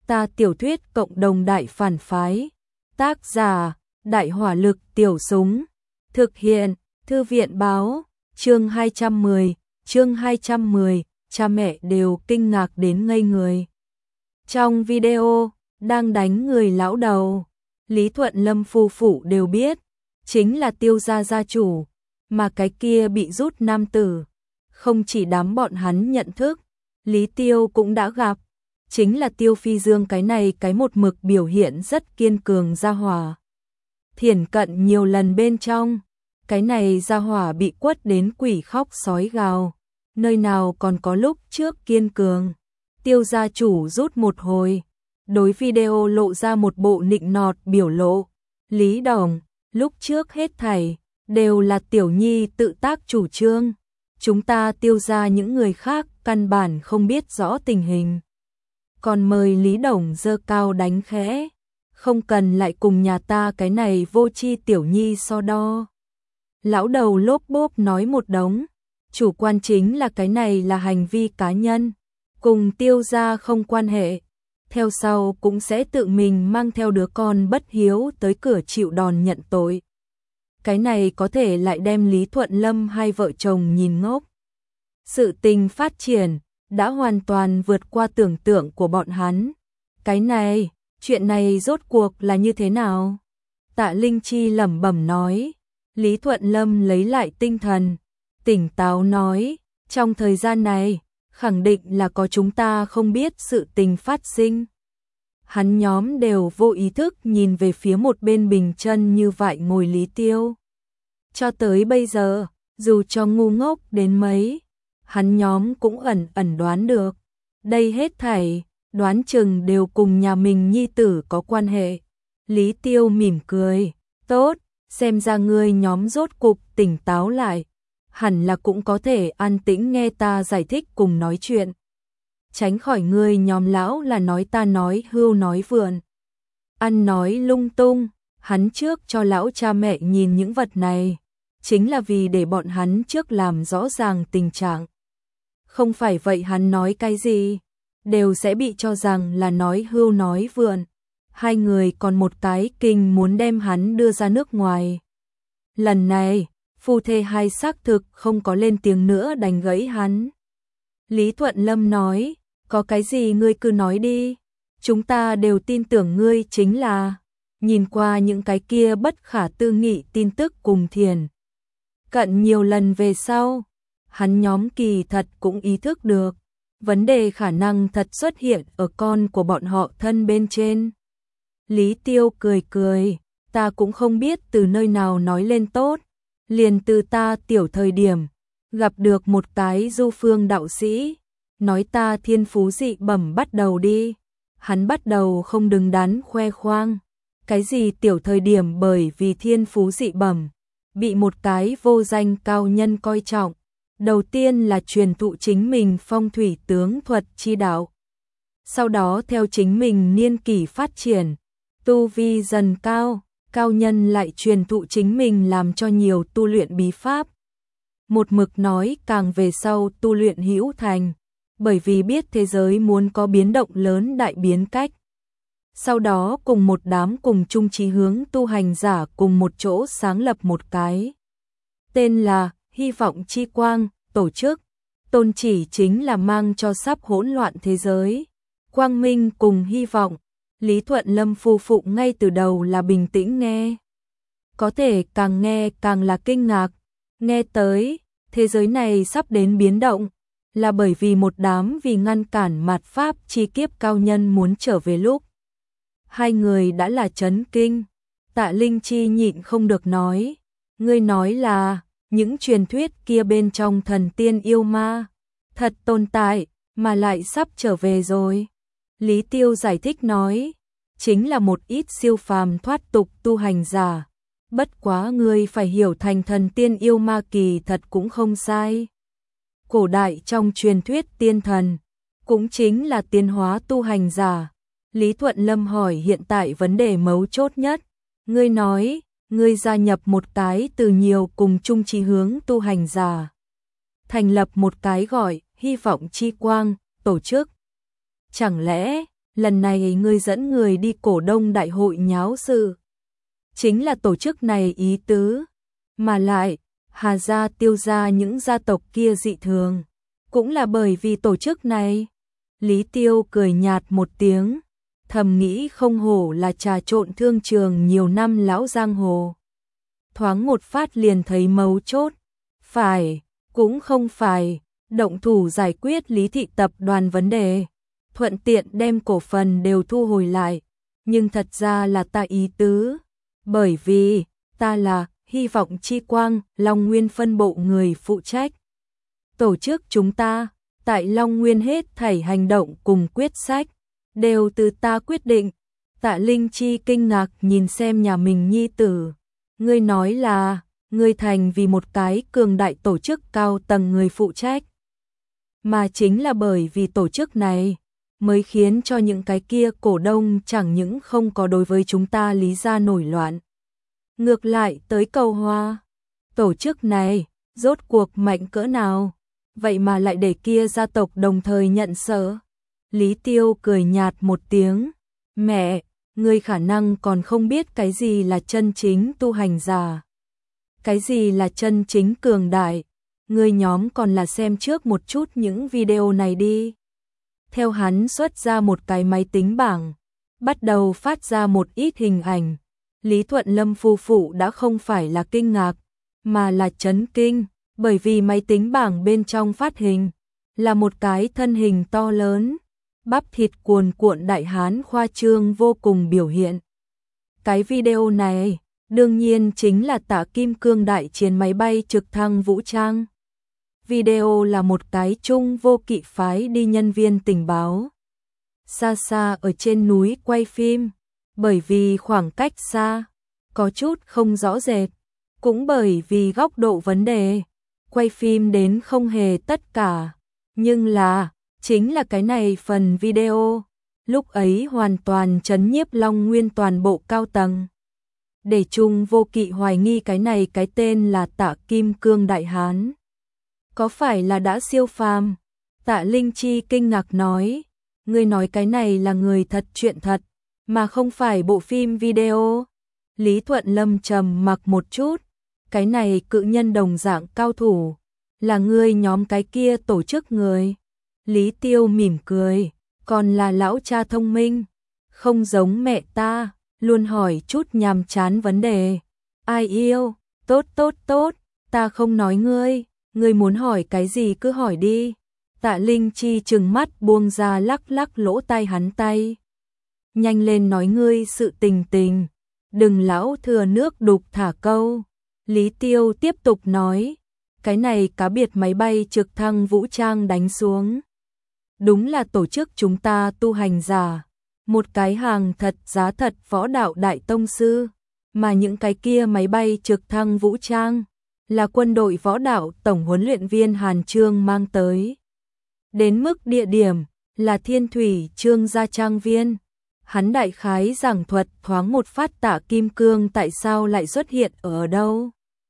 Ta tiểu thuyết cộng đồng đại phản phái. Tác giả: Đại hỏa lực tiểu súng. Thực hiện: Thư viện báo. Chương 210, cha mẹ đều kinh ngạc đến ngây người. Trong video, đang đánh người lão đầu, Lý Thuận Lâm phu phụ đều biết, chính là Tiêu gia gia chủ, mà cái kia bị rút nam tử. Không chỉ đám bọn hắn nhận thức, Lý Tiêu cũng đã gặp, chính là Tiêu Phi Dương cái này cái một mực biểu hiện rất kiên cường gia hỏa. Thiển cận nhiều lần bên trong, cái này gia hỏa bị quất đến quỷ khóc sói gào, nơi nào còn có lúc trước kiên cường. Tiêu gia chủ rút một hồi, đối video lộ ra một bộ nịnh nọt biểu lộ. Lý Đồng, lúc trước hết thảy đều là Tiểu Nhi tự tác chủ trương, chúng ta Tiêu gia những người khác căn bản không biết rõ tình hình. Còn mời Lý Đồng giơ cao đánh khẽ, không cần lại cùng nhà ta cái này vô tri Tiểu Nhi so đo. Lão đầu lốp bốp nói một đống, chủ quan chính là cái này là hành vi cá nhân, cùng Tiêu gia không quan hệ. Theo sau cũng sẽ tự mình mang theo đứa con bất hiếu tới cửa chịu đòn nhận tội. Cái này có thể lại đem Lý Thuận Lâm hai vợ chồng nhìn ngốc. Sự tình phát triển đã hoàn toàn vượt qua tưởng tượng của bọn hắn. Cái này, chuyện này rốt cuộc là như thế nào? Tạ Linh Chi lẩm bẩm nói. Lý Thuận Lâm lấy lại tinh thần, tỉnh táo nói, trong thời gian này, khẳng định là có chúng ta không biết sự tình phát sinh. Hắn nhóm đều vô ý thức nhìn về phía một bên bình chân như vậy ngồi Lý Tiêu. Cho tới bây giờ, dù cho ngu ngốc đến mấy, hắn nhóm cũng ẩn đoán được. Đây hết thảy, đoán chừng đều cùng nhà mình nhi tử có quan hệ. Lý Tiêu mỉm cười, tốt, xem ra ngươi nhóm rốt cục tỉnh táo lại. Hẳn là cũng có thể an tĩnh nghe ta giải thích cùng nói chuyện. Tránh khỏi ngươi nhóm lão là nói ta nói hưu nói vượn. Ăn nói lung tung, hắn trước cho lão cha mẹ nhìn những vật này, chính là vì để bọn hắn trước làm rõ ràng tình trạng. Không phải vậy hắn nói cái gì, đều sẽ bị cho rằng là nói hưu nói vượn. Hai người còn một cái kinh muốn đem hắn đưa ra nước ngoài. Lần này, phu thê hai xác thực không có lên tiếng nữa đánh gãy hắn. Lý Thuận Lâm nói, có cái gì ngươi cứ nói đi, chúng ta đều tin tưởng ngươi chính là. Nhìn qua những cái kia bất khả tư nghị tin tức cùng thiền cận nhiều lần về sau, hắn nhóm kỳ thật cũng ý thức được, vấn đề khả năng thật xuất hiện ở con của bọn họ thân bên trên. Lý Tiêu cười cười, ta cũng không biết từ nơi nào nói lên tốt, liền từ ta tiểu thời điểm, gặp được một cái du phương đạo sĩ, nói ta thiên phú dị bẩm bắt đầu đi. Hắn bắt đầu không đứng đắn khoe khoang, cái gì tiểu thời điểm bởi vì thiên phú dị bẩm, bị một cái vô danh cao nhân coi trọng. Đầu tiên là truyền thụ chính mình phong thủy tướng thuật chi đạo. Sau đó theo chính mình niên kỷ phát triển, tu vi dần cao, cao nhân lại truyền thụ chính mình làm cho nhiều tu luyện bí pháp. Một mực nói càng về sau tu luyện hữu thành, bởi vì biết thế giới muốn có biến động lớn đại biến cách. Sau đó cùng một đám cùng chung chí hướng tu hành giả cùng một chỗ sáng lập một cái tên là Hy vọng chi quang tổ chức, tôn chỉ chính là mang cho sắp hỗn loạn thế giới quang minh cùng hy vọng. Lý Thuận Lâm phu phụ ngay từ đầu là bình tĩnh nghe, có thể càng nghe càng là kinh ngạc, nghe tới thế giới này sắp đến biến động là bởi vì một đám vì ngăn cản mạt pháp chi kiếp cao nhân muốn trở về lúc. Hai người đã là chấn kinh. Tạ Linh Chi nhịn không được nói, ngươi nói là những truyền thuyết kia bên trong thần tiên yêu ma thật tồn tại mà lại sắp trở về rồi. Lý Tiêu giải thích nói, chính là một ít siêu phàm thoát tục tu hành giả, bất quá ngươi phải hiểu thành thần tiên yêu ma kỳ thật cũng không sai. Cổ đại trong truyền thuyết tiên thần cũng chính là tiến hóa tu hành giả. Lý Thuận Lâm hỏi hiện tại vấn đề mấu chốt nhất, ngươi nói, ngươi gia nhập một cái từ nhiều cùng chung chí hướng tu hành giả, thành lập một cái gọi Hy vọng chi quang tổ chức. Chẳng lẽ lần này ngươi dẫn người đi cổ đông đại hội nháo sự. Chính là tổ chức này ý tứ, mà lại, Hà gia Tiêu gia những gia tộc kia dị thường, cũng là bởi vì tổ chức này. Lý Tiêu cười nhạt một tiếng, thầm nghĩ không hổ là trà trộn thương trường nhiều năm lão giang hồ. Thoáng một phát liền thấy mấu chốt, phải, cũng không phải, động thủ giải quyết Lý thị tập đoàn vấn đề, thuận tiện đem cổ phần đều thu hồi lại, nhưng thật ra là ta ý tứ, bởi vì ta là Hy vọng chi quang, Long Nguyên phân bộ người phụ trách. Tổ chức chúng ta, tại Long Nguyên hết thảy hành động cùng quyết sách, đều từ ta quyết định. Tạ Linh Chi kinh ngạc nhìn xem nhà mình nhi tử. Ngươi nói là, ngươi thành vì một cái cường đại tổ chức cao tầng người phụ trách. Mà chính là bởi vì tổ chức này, mới khiến cho những cái kia cổ đông chẳng những không có đối với chúng ta Lý gia nổi loạn. Ngược lại tới cầu hoa, tổ chức này, rốt cuộc mạnh cỡ nào, vậy mà lại để kia gia tộc đồng thời nhận sở. Lý Tiêu cười nhạt một tiếng, mẹ, ngươi khả năng còn không biết cái gì là chân chính tu hành giả. Cái gì là chân chính cường đại, ngươi nhóm còn là xem trước một chút những video này đi. Theo hắn xuất ra một cái máy tính bảng, bắt đầu phát ra một ít hình ảnh. Lý Thuận Lâm phu phụ đã không phải là kinh ngạc, mà là chấn kinh, bởi vì máy tính bảng bên trong phát hình là một cái thân hình to lớn, bắp thịt cuồn cuộn đại hán khoa trương vô cùng biểu hiện. Cái video này, đương nhiên chính là Tạ Kim Cương đại chiến máy bay trực thăng vũ trang. Video là một cái Trung Vô Kỵ phái đi nhân viên tình báo. Xa xa ở trên núi quay phim, bởi vì khoảng cách xa, có chút không rõ rệt, cũng bởi vì góc độ vấn đề, quay phim đến không hề tất cả, nhưng là, chính là cái này phần video, lúc ấy hoàn toàn chấn nhiếp Long Nguyên toàn bộ cao tầng. Để Trung Vô Kỵ hoài nghi cái này cái tên là Tạ Kim Cương đại hán. Có phải là đã siêu phàm? Tạ Linh Chi kinh ngạc nói, ngươi nói cái này là người thật chuyện thật, mà không phải bộ phim video. Lý Thuận Lâm trầm mặc một chút, cái này cự nhân đồng dạng cao thủ, là ngươi nhóm cái kia tổ chức người. Lý Tiêu mỉm cười, còn là lão cha thông minh, không giống mẹ ta, luôn hỏi chút nhàm chán vấn đề. Ai yêu, tốt tốt tốt, ta không nói ngươi muốn hỏi cái gì cứ hỏi đi. Tạ Linh Chi trừng mắt buông ra lắc lắc lỗ tai hắn tay. Nhanh lên nói ngươi sự tình tình, đừng lão thừa nước đục thả câu. Lý Tiêu tiếp tục nói, cái này cá biệt máy bay trực thăng vũ trang đánh xuống. Đúng là tổ chức chúng ta tu hành giả, một cái hàng thật giá thật võ đạo đại tông sư, mà những cái kia máy bay trực thăng vũ trang là quân đội võ đạo tổng huấn luyện viên Hàn Trương mang tới. Đến mức địa điểm là Thiên Thủy Trương gia trang viên. Hắn đại khái giảng thuật thoáng một phát Tạ Kim Cương tại sao lại xuất hiện ở đâu.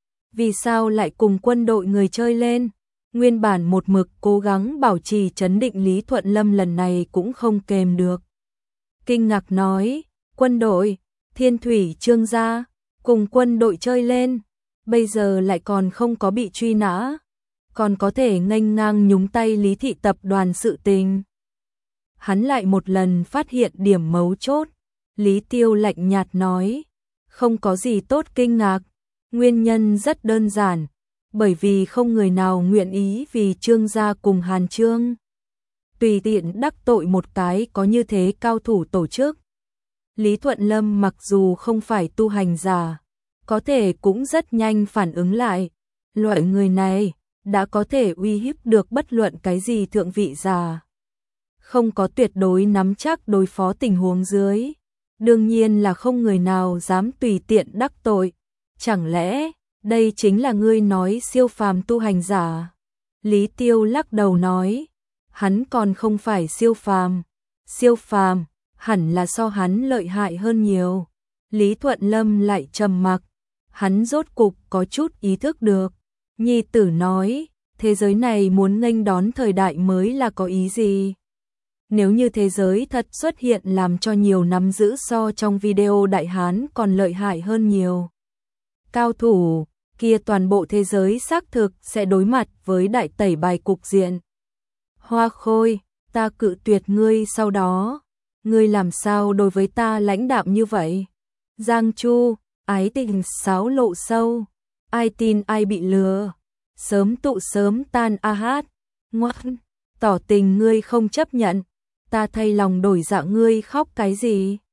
Vì sao lại cùng quân đội người chơi lên. Nguyên bản một mực cố gắng bảo trì trấn định Lý Thuận Lâm lần này cũng không kềm được. Kinh ngạc nói, quân đội, Thiên Thủy Trương gia, cùng quân đội chơi lên, bây giờ lại còn không có bị truy nã, còn có thể nghênh ngang nhúng tay Lý thị tập đoàn sự tình. Hắn lại một lần phát hiện điểm mấu chốt, Lý Tiêu lạnh nhạt nói, không có gì tốt kinh ngạc, nguyên nhân rất đơn giản, bởi vì không người nào nguyện ý vì Trương gia cùng Hàn Trương tùy tiện đắc tội một cái có như thế cao thủ tổ chức. Lý Thuận Lâm mặc dù không phải tu hành giả, có thể cũng rất nhanh phản ứng lại, loại người này đã có thể uy hiếp được bất luận cái gì thượng vị giả. Không có tuyệt đối nắm chắc đối phó tình huống dưới, đương nhiên là không người nào dám tùy tiện đắc tội. Chẳng lẽ đây chính là ngươi nói siêu phàm tu hành giả? Lý Tiêu lắc đầu nói, hắn còn không phải siêu phàm hẳn là so hắn lợi hại hơn nhiều. Lý Thuận Lâm lại trầm mặc, hắn rốt cục có chút ý thức được. Nhi tử nói, thế giới này muốn nghênh đón thời đại mới là có ý gì? Nếu như thế giới thật xuất hiện làm cho nhiều nắm giữ so trong video Đại Hán còn lợi hại hơn nhiều. Cao thủ, kia toàn bộ thế giới xác thực sẽ đối mặt với đại tẩy bài cục diện. Hoa Khôi, ta cự tuyệt ngươi sau đó. Ngươi làm sao đối với ta lãnh đạm như vậy? Giang Chu, ái tình sáo lộ sâu. Ai tin ai bị lừa. Sớm tụ sớm tan a hát. Ngoan, tỏ tình ngươi không chấp nhận. Ta thay lòng đổi dạ ngươi khóc cái gì?